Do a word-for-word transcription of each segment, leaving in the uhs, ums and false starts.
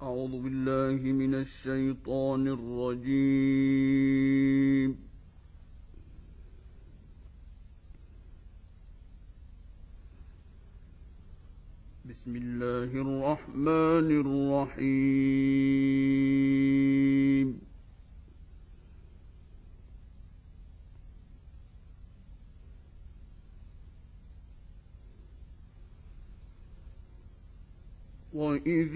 أعوذ بالله من الشيطان الرجيم. بسم الله الرحمن الرحيم. وإذ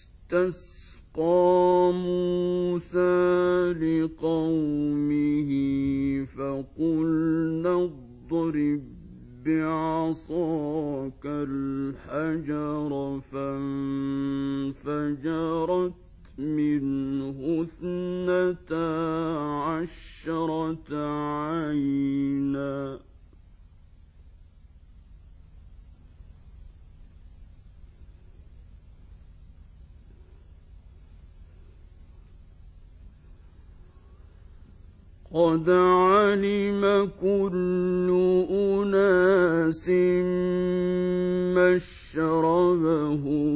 استسقى موسى لقومه فقلنا اضرب بعصاك الحجر فانفجرت منه اثنتا عشرة عينا قد علم كل أناس مشربهم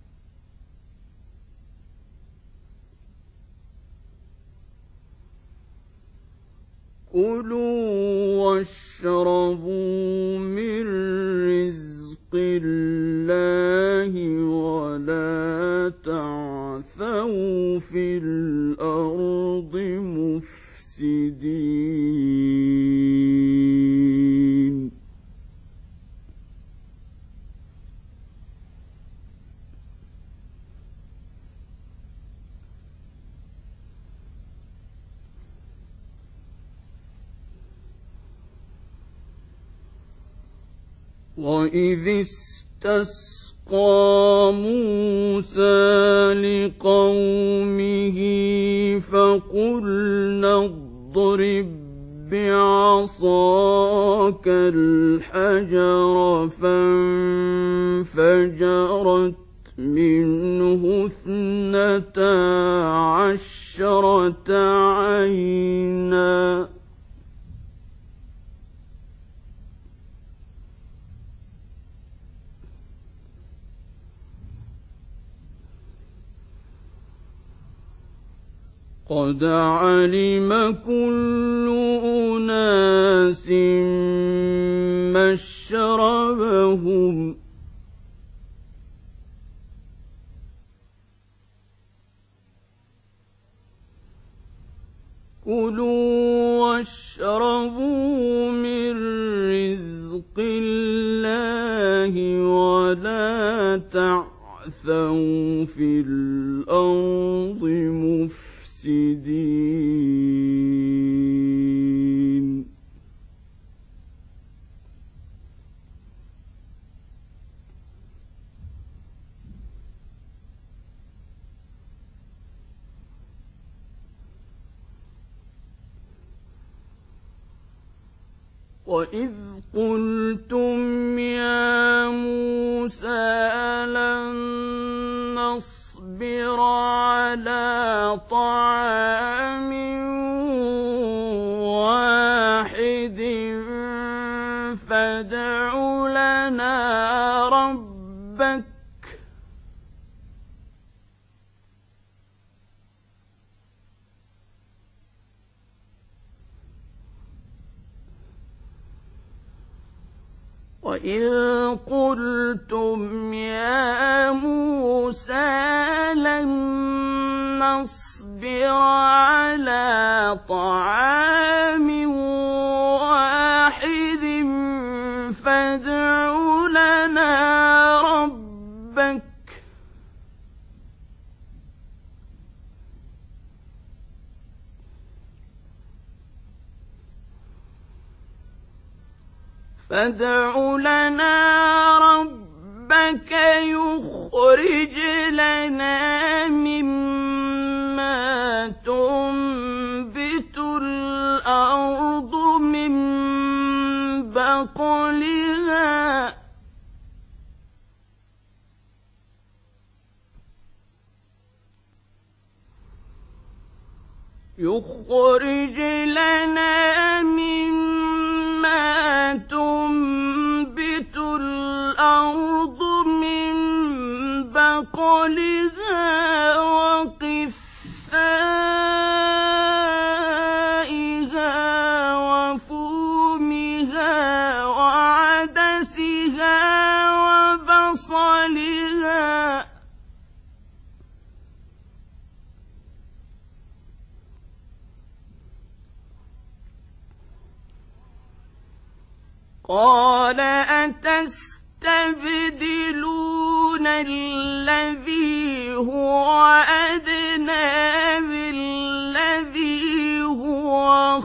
كلوا واشربوا من رزق الله ولا تعثوا في الأرض مفسدين. وإذ استسقى موسى لقومه فقلنا اضرب بعصاك الحجر فانفجرت منه اثنتا عشرة عينا قد علم كل أناس مشربهم كلوا واشربوا من رزق الله ولا تعثوا في الأرض مفسدين. وإذ قلتم يا موسى لن نصبر على طعام واحد فادع لنا ربك وإذ قلتم يا موسى لن نصبر على طعام واحد فادع لنا ربك فادع لنا ربك يخرج لنا مما تنبت الأرض من بقلها يخرج لنا مما تنبت الأرض من بقلها قال أتستبدلون الذي هو أدنى بالذي هو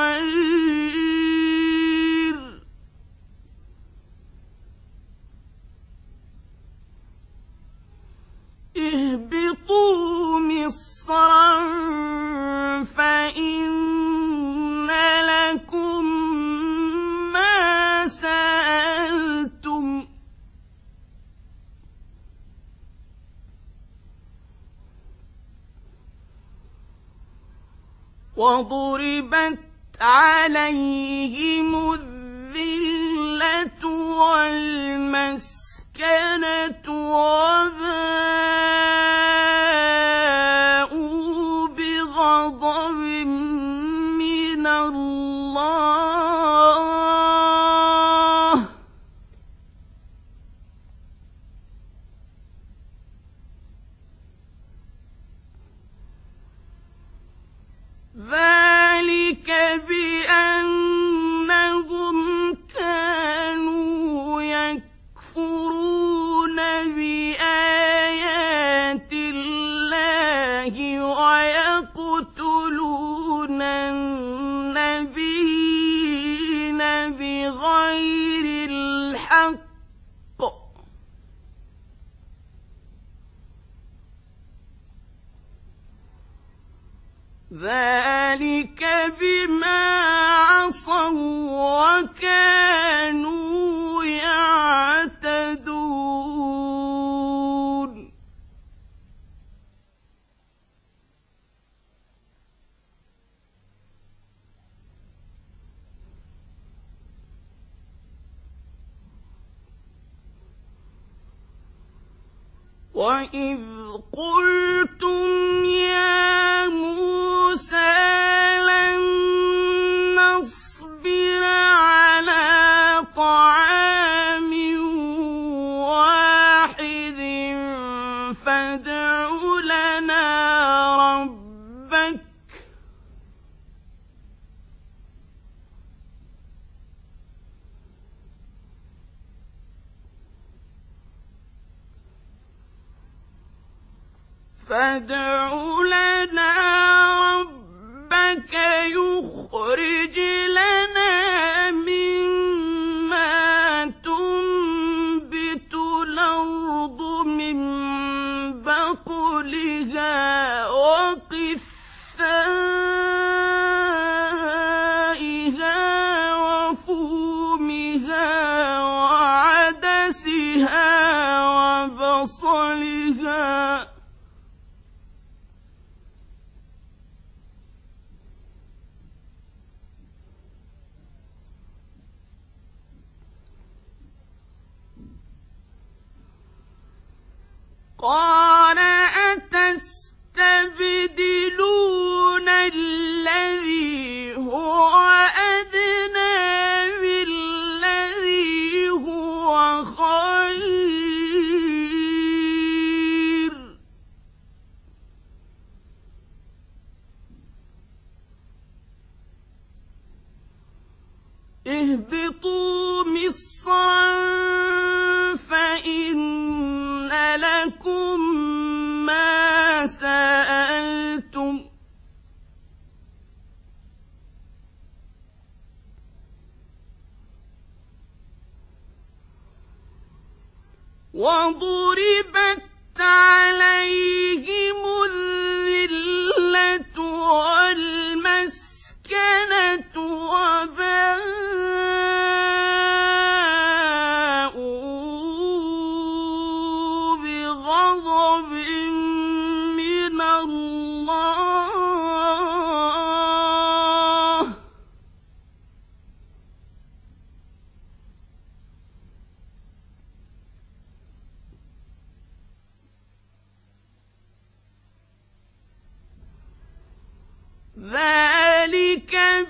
خير اهبطوا مصرا فإن لكم ما سألتم وضربت عليهم الذلة والمسكنة وباءوا بغضب من الله ذلك بأنهم كانوا يكفرون بآيات الله ويقتلون النبيين بغير الحق ذلك بما عصوا وكانوا يعتدون وإذ قلتم يا موسى لن نصبر على طعام واحد فادع لنا ربك فادع لنا ربك يخرج لنا مما تنبت الأرض من بقلها وقثائها وفومها وعدسها وبصلها قال أتستبدلون الذي هو أدنى بالذي هو خير اهبطوا مصرا فإن لكم ما سألتم وضربت عليهم الذلة والمسكنة وباءوا بغضب من الله ذلك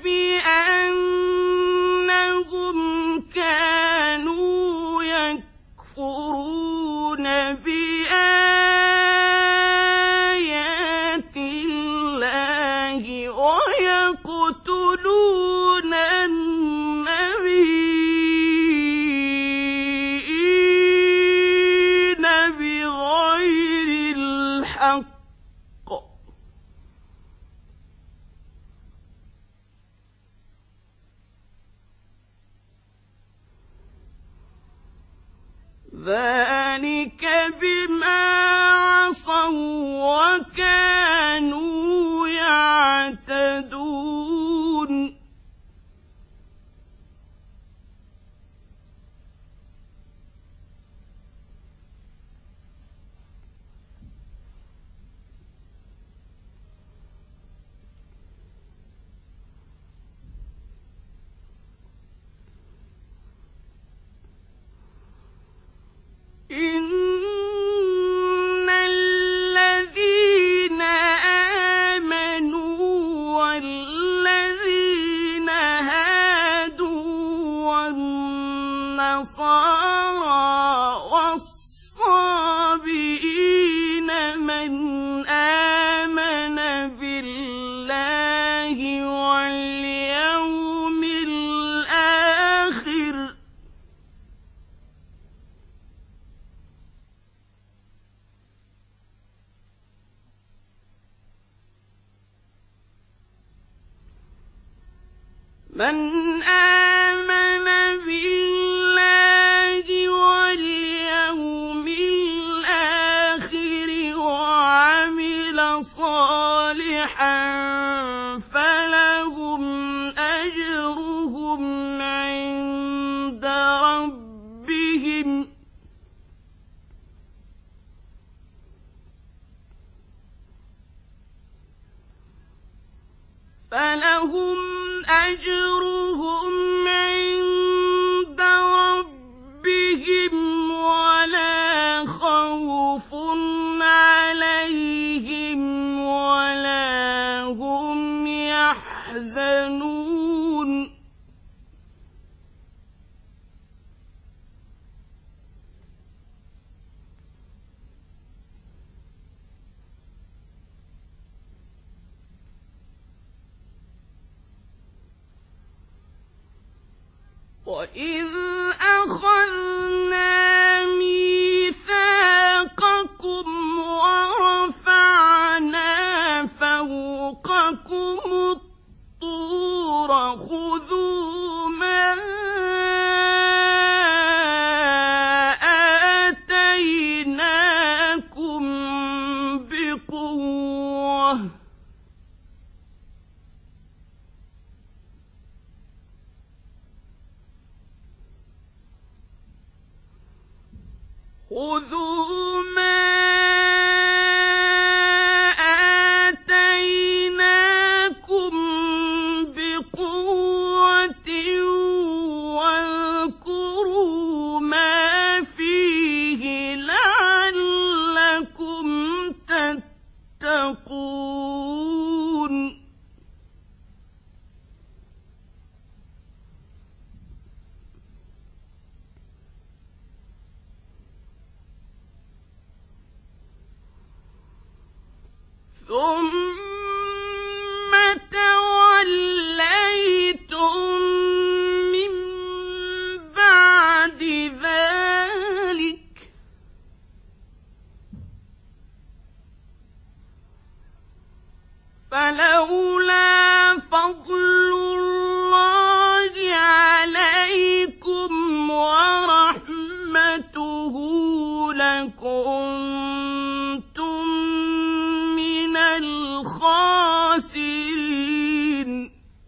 بأنهم كانوا يكفرون بآيات الله ويقتلون النبيين بما عصوا وكانوا يعتدون إن الذين آمنوا والذين هادوا والنصارى والصابئين من آمن بالله واليوم الآخر من آمن بالله واليوم الآخر وعمل صالحا فلهم أجرهم عند ربهم فلهم أجرهم عند ربهم ولا خوف عليهم ولا هم يحزنون وَإِذْ أَخَذْنَا مِيثَاقَكُمْ وَرَفَعْنَا فَوْقَكُمُ الطُّورَ خُذُوا مَا آتَيْنَاكُمْ بِقُوَّةٍ خذوا ما آتيناكم بقوة واذكروا ما فيه لعلكم تتقون ثم توليتم من بعد ذلك فلولا فضل الله عليكم ورحمته لكنتم من الخاسرين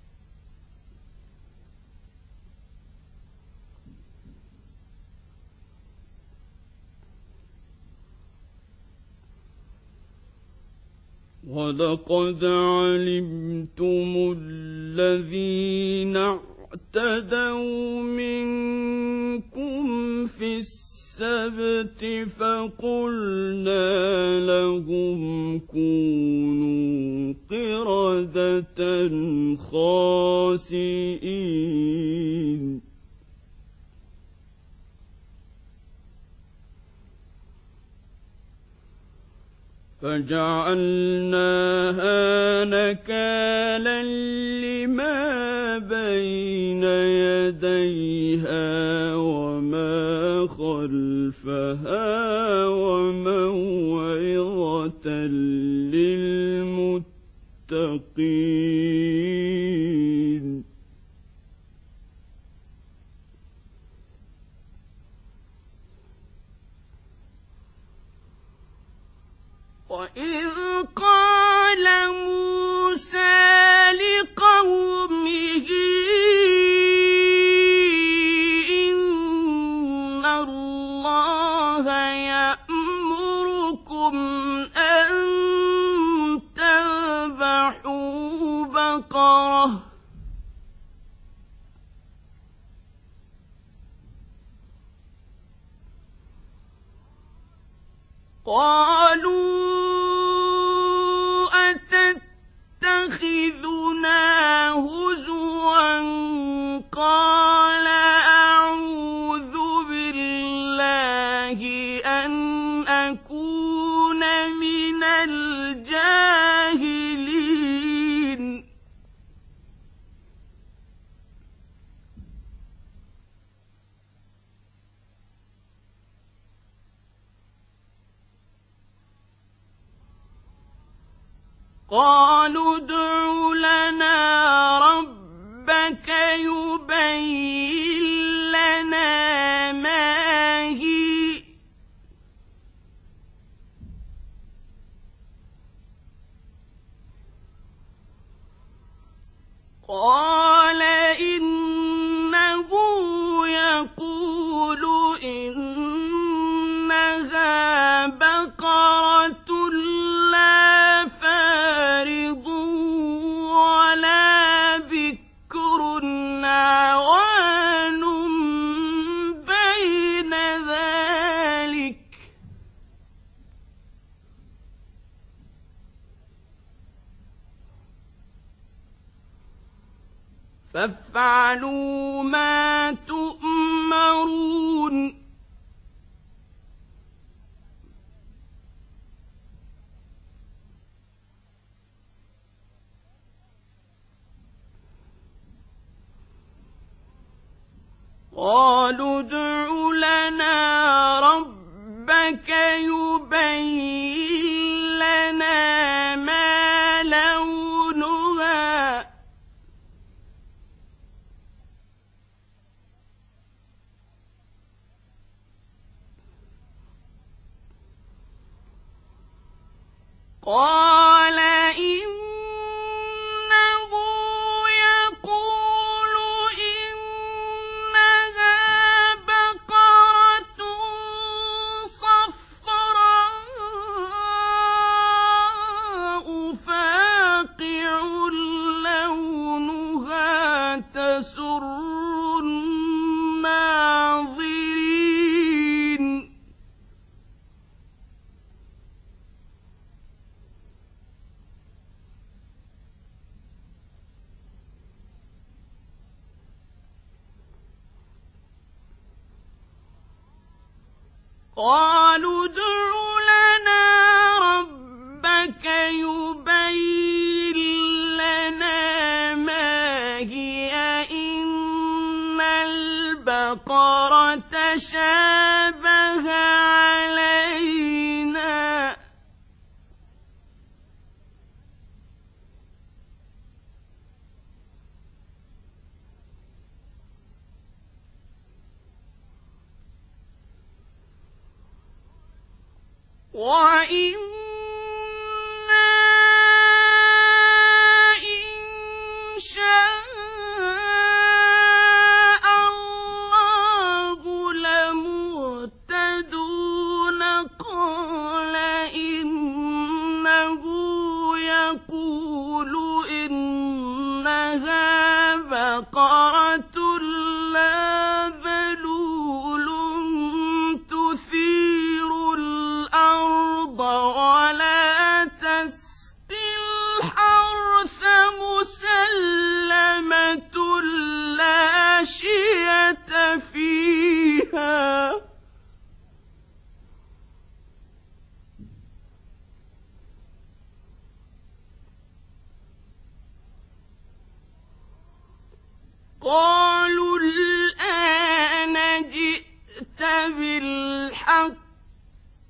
وَلَقَدْ عَلِمْتُمُ الَّذِينَ اعْتَدَوْا مِنكُمْ فِي السَّبْتِ فَقُلْنَا لَهُمْ كُونُوا قِرَدَةً خَاسِئِينَ فَجَعَلْنَاهَا نَكَالًا لِمَا بَيْنَ يَدَيْهَا وَمَا خَلْفَهَا وَمَوْعِظَةً لِلْمُتَّقِينَ قالوا أتتخذنا هزوا قال أعوذ بالله أن أكون من الجاهلين قالوا ادع لنا ربك يبين لنا ما هي قال إنه يقول إنها بقرة لا فارض ولا بكر عوان بين ذلك فافعلوا ما تؤمرون قالوا ادع لنا ربك يبين لنا ما لونها قال إنه يقول إنها بقرة صفراء فاقع لونها تسر الناظرين قالوا ادع لنا ربك يبين لنا ما هي إن البقرة شابه علينا وإنا إن شاء الله لمهتدون قال إنه يقول إنها بقرة لا ذلول تثير الأرض ولا تسقي الحرث مسلمة لا شية فيها قالوا الآن جئت بالحق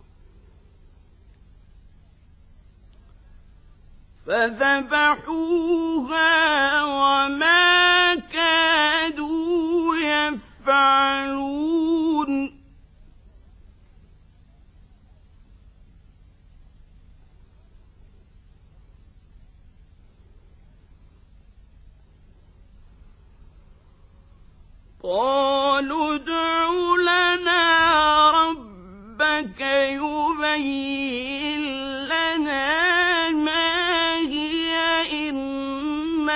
فذبحوها وما كادوا يفعلون قالوا ادع لنا ربك يبين لنا ما هي إن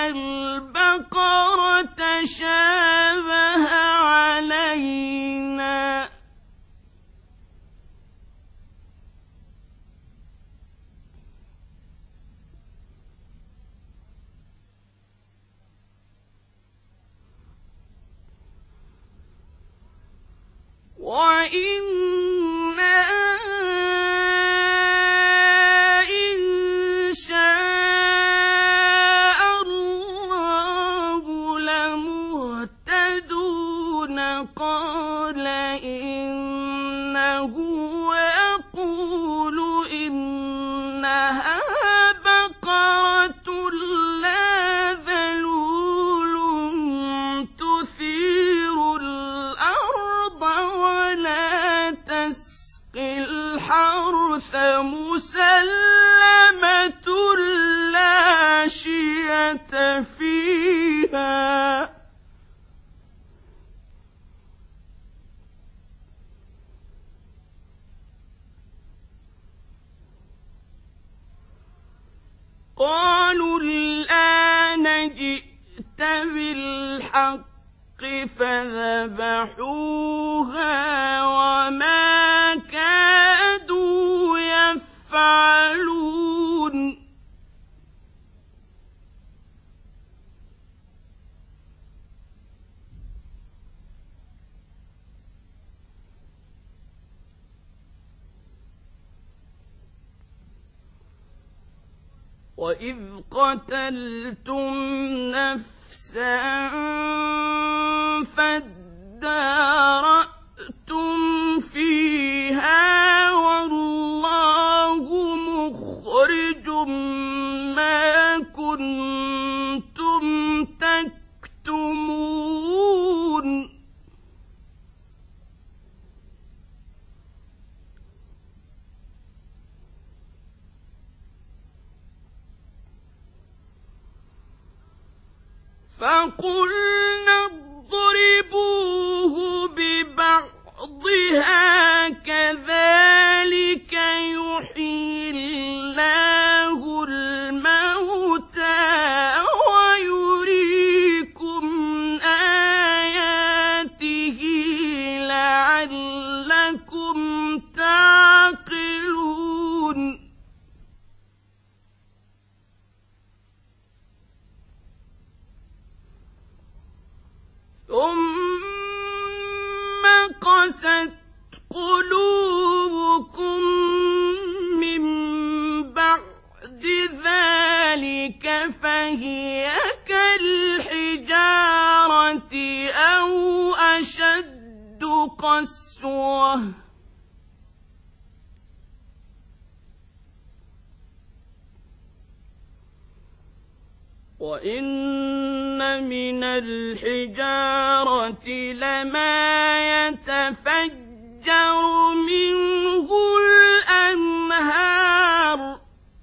البقرة شابه علينا الْحَرْثَ مُسَلَّمَةٌ لَّا شِيَةَ فِيهَا قَالُوا الْآنَ جِئْتَ بِالْحَقِّ فَذَبَحُوهَا وَمَا كَادُوا يَفْعَلُونَ وَإِذْ قَتَلْتُمْ نَفْسًا فَادَّارَأْتُمْ فِيهَا وَاللَّهُ مُخْرِجٌ مَّا كُنتُمْ تَكْتُمُونَ فَقُلْنَا اضْرِبُوهُ بِبَعْضِهَا كَذَٰلِكَ يُحْيِي اللَّهُ الْمَوْتَىٰ وَيُرِيكُمْ آيَاتِهِ لَعَلَّكُمْ تَعْقِلُونَ ثُمَّ قَسَتْ قُلُوبُكُم مِّن بَعْدِ ذَٰلِكَ فَهِيَ كَالْحِجَارَةِ أَوْ أَشَدُّ قَسْوَةً وَإِنَّ مِنَ الْحِجَارَةِ لَمَا يَتَفَجَّرُ مِنْهُ الْأَنْهَارُ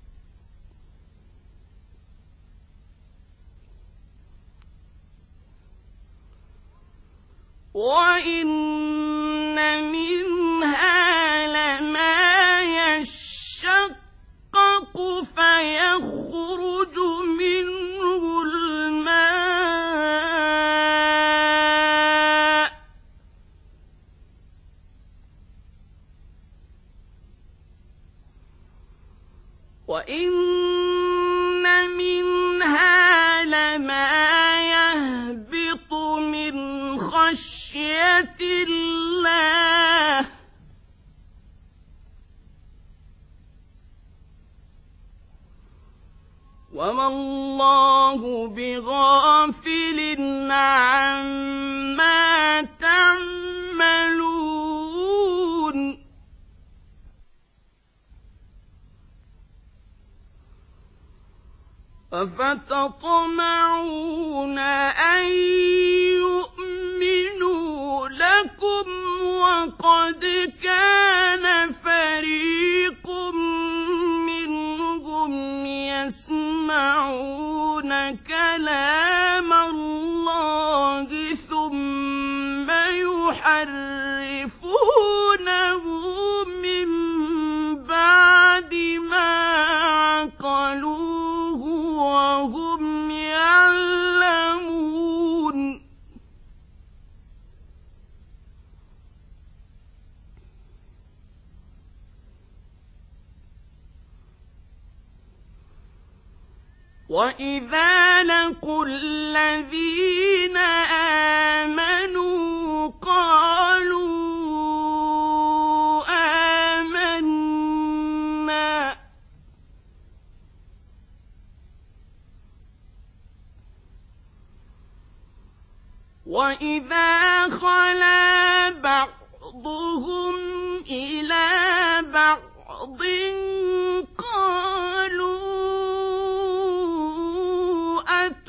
وَإِنَّ مِنْهَا لَمَا يَشَّقَّقُ فَيَخْرُجُ مِنْهُ الْمَاءُ وَإِنَّ مِنْهَا لَمَا يَهْبِطُ مِنْ خَشْيَةِ اللَّهِ وَمَا اللَّهُ بِغَافِلٍ عَمَّا تَعْمَلُونَ أَفَتَطْمَعُونَ أَن يُؤْمِنُوا لَكُمْ وَقَدْ كَانَ فَرِيقٌ مِّنْهُمْ يَسْمَعُونَ كَلَامَ اللَّهِ ثُمَّ يُحَرِّفُونَهُ مِن بَعْدِ مَا عَقَلُوهُ وَهُمْ يَعْلَمُونَ وَإِذَا لَقُوا الَّذِينَ آمَنُوا قَالُوا آمَنَّا وَإِذَا خَلَا بَعْضُهُمْ إِلَىٰ بَعْضٍ قَالُوا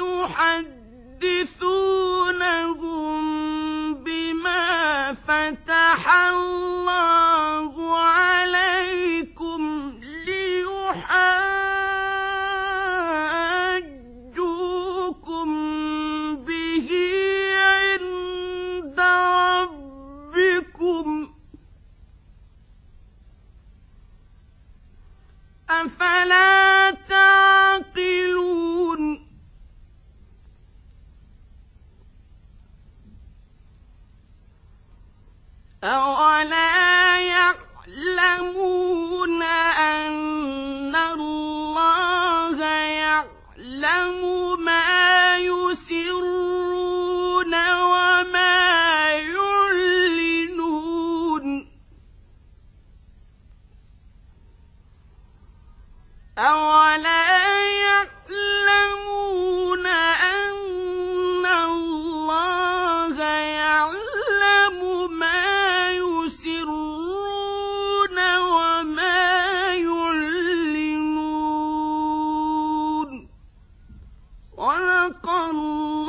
أَتُحَدِّثُونَهُم بِمَا فَتَحَ اللَّهُ عَلَيْكُمْ أفلا تعقلون أولا يعلمون أن الله يعلم ما يسرون وما يعلنون أولا يعلمون أن الله يعلم ما يسرون وما يعلنون صدق الله